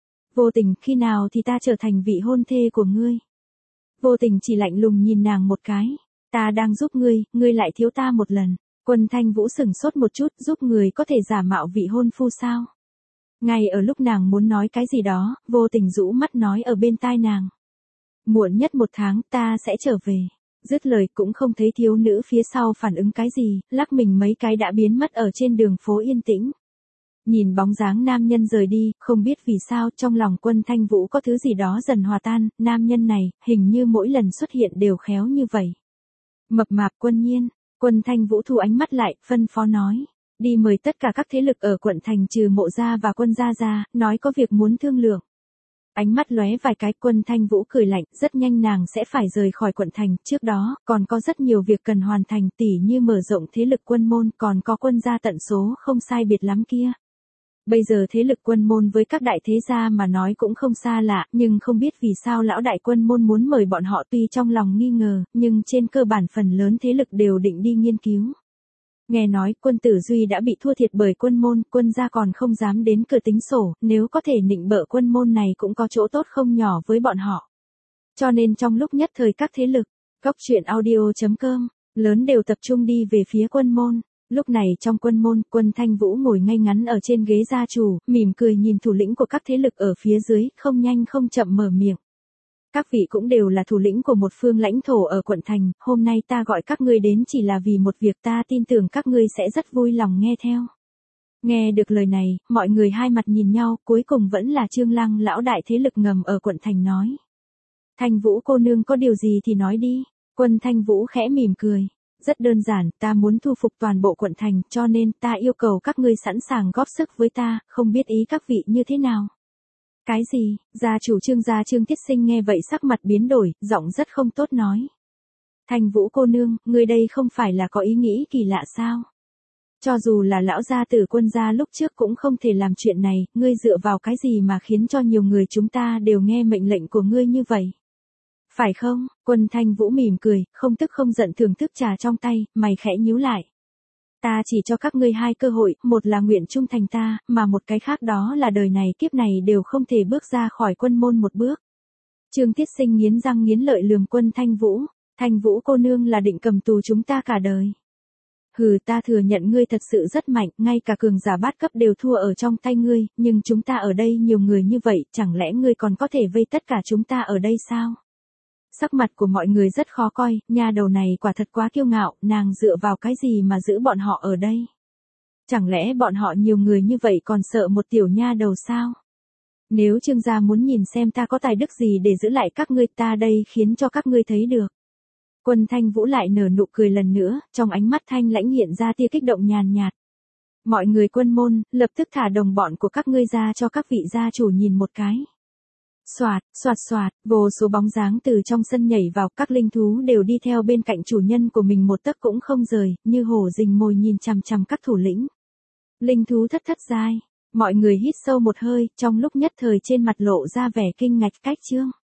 Vô tình, khi nào thì ta trở thành vị hôn thê của ngươi? Vô tình chỉ lạnh lùng nhìn nàng một cái. Ta đang giúp ngươi, ngươi lại thiếu ta một lần. Quân Thanh Vũ sửng sốt một chút, giúp người có thể giả mạo vị hôn phu sao? Ngay ở lúc nàng muốn nói cái gì đó, vô tình rũ mắt nói ở bên tai nàng. Muộn nhất một tháng, ta sẽ trở về. Dứt lời cũng không thấy thiếu nữ phía sau phản ứng cái gì, lắc mình mấy cái đã biến mất ở trên đường phố yên tĩnh. Nhìn bóng dáng nam nhân rời đi, không biết vì sao trong lòng Quân Thanh Vũ có thứ gì đó dần hòa tan, nam nhân này, hình như mỗi lần xuất hiện đều khéo như vậy. Mập mạp Quân Nhiên, Quân Thanh Vũ thu ánh mắt lại, phân phó nói. Đi mời tất cả các thế lực ở quận thành trừ Mộ gia và Quân gia ra, nói có việc muốn thương lượng. Ánh mắt lóe vài cái, Quân Thanh Vũ cười lạnh, rất nhanh nàng sẽ phải rời khỏi quận thành, trước đó, còn có rất nhiều việc cần hoàn thành, tỉ như mở rộng thế lực quân môn, còn có Quân gia tận số không sai biệt lắm kia. Bây giờ thế lực quân môn với các đại thế gia mà nói cũng không xa lạ, nhưng không biết vì sao lão đại quân môn muốn mời bọn họ, tuy trong lòng nghi ngờ, nhưng trên cơ bản phần lớn thế lực đều định đi nghiên cứu. Nghe nói Quân Tử Duy đã bị thua thiệt bởi quân môn, Quân gia còn không dám đến cửa tính sổ, nếu có thể nịnh bợ quân môn này cũng có chỗ tốt không nhỏ với bọn họ. Cho nên trong lúc nhất thời các thế lực, cốc truyện audio chấm com, lớn đều tập trung đi về phía quân môn. Lúc này trong quân môn, Quân Thanh Vũ ngồi ngay ngắn ở trên ghế gia chủ, mỉm cười nhìn thủ lĩnh của các thế lực ở phía dưới, không nhanh không chậm mở miệng. Các vị cũng đều là thủ lĩnh của một phương lãnh thổ ở quận thành, hôm nay ta gọi các ngươi đến chỉ là vì một việc, ta tin tưởng các ngươi sẽ rất vui lòng nghe theo. Nghe được lời này, mọi người hai mặt nhìn nhau, cuối cùng vẫn là Trương Lăng lão đại thế lực ngầm ở quận thành nói. Thanh Vũ cô nương có điều gì thì nói đi. Quân Thanh Vũ khẽ mỉm cười. Rất đơn giản, ta muốn thu phục toàn bộ quận thành, cho nên ta yêu cầu các ngươi sẵn sàng góp sức với ta, không biết ý các vị như thế nào. Cái gì? Gia chủ Trương gia Trương Tiết Sinh nghe vậy sắc mặt biến đổi, giọng rất không tốt nói. Thanh Vũ cô nương, ngươi đây không phải là có ý nghĩ kỳ lạ sao? Cho dù là lão gia tử Quân gia lúc trước cũng không thể làm chuyện này, ngươi dựa vào cái gì mà khiến cho nhiều người chúng ta đều nghe mệnh lệnh của ngươi như vậy? Phải không? Quân Thanh Vũ mỉm cười, không tức không giận thưởng thức trà trong tay, mày khẽ nhíu lại. Ta chỉ cho các ngươi hai cơ hội, một là nguyện trung thành ta, mà một cái khác đó là đời này kiếp này đều không thể bước ra khỏi quân môn một bước. Trương Tiết Sinh nghiến răng nghiến lợi lườm Quân Thanh Vũ. Thanh Vũ cô nương là định cầm tù chúng ta cả đời. Hừ, ta thừa nhận ngươi thật sự rất mạnh, ngay cả cường giả bát cấp đều thua ở trong tay ngươi, nhưng chúng ta ở đây nhiều người như vậy, chẳng lẽ ngươi còn có thể vây tất cả chúng ta ở đây sao? Sắc mặt của mọi người rất khó coi, nha đầu này quả thật quá kiêu ngạo, nàng dựa vào cái gì mà giữ bọn họ ở đây? Chẳng lẽ bọn họ nhiều người như vậy còn sợ một tiểu nha đầu sao? Nếu Trương gia muốn nhìn xem ta có tài đức gì để giữ lại các ngươi, ta đây khiến cho các ngươi thấy được. Quân Thanh Vũ lại nở nụ cười lần nữa, trong ánh mắt thanh lãnh hiện ra tia kích động nhàn nhạt. Mọi người quân môn, lập tức thả đồng bọn của các ngươi ra cho các vị gia chủ nhìn một cái. Soạt, soạt soạt, vô số bóng dáng từ trong sân nhảy vào, các linh thú đều đi theo bên cạnh chủ nhân của mình một tấc cũng không rời, như hổ rình mồi nhìn chằm chằm các thủ lĩnh. Linh thú thất thất giai, mọi người hít sâu một hơi, trong lúc nhất thời trên mặt lộ ra vẻ kinh ngạc. Cách chương